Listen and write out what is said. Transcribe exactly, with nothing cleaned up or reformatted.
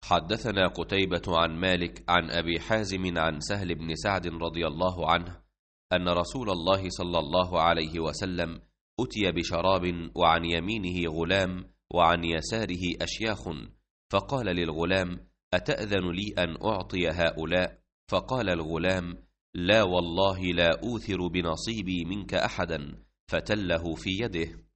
حدثنا قتيبة عن مالك عن أبي حازم عن سهل بن سعد رضي الله عنه أن رسول الله صلى الله عليه وسلم أتي بشراب وعن يمينه غلام وعن يساره أشياخ، فقال للغلام: أتأذن لي أن أعطي هؤلاء؟ فقال الغلام: لا والله لا أوثر بنصيبي منك أحدا، فتله في يده.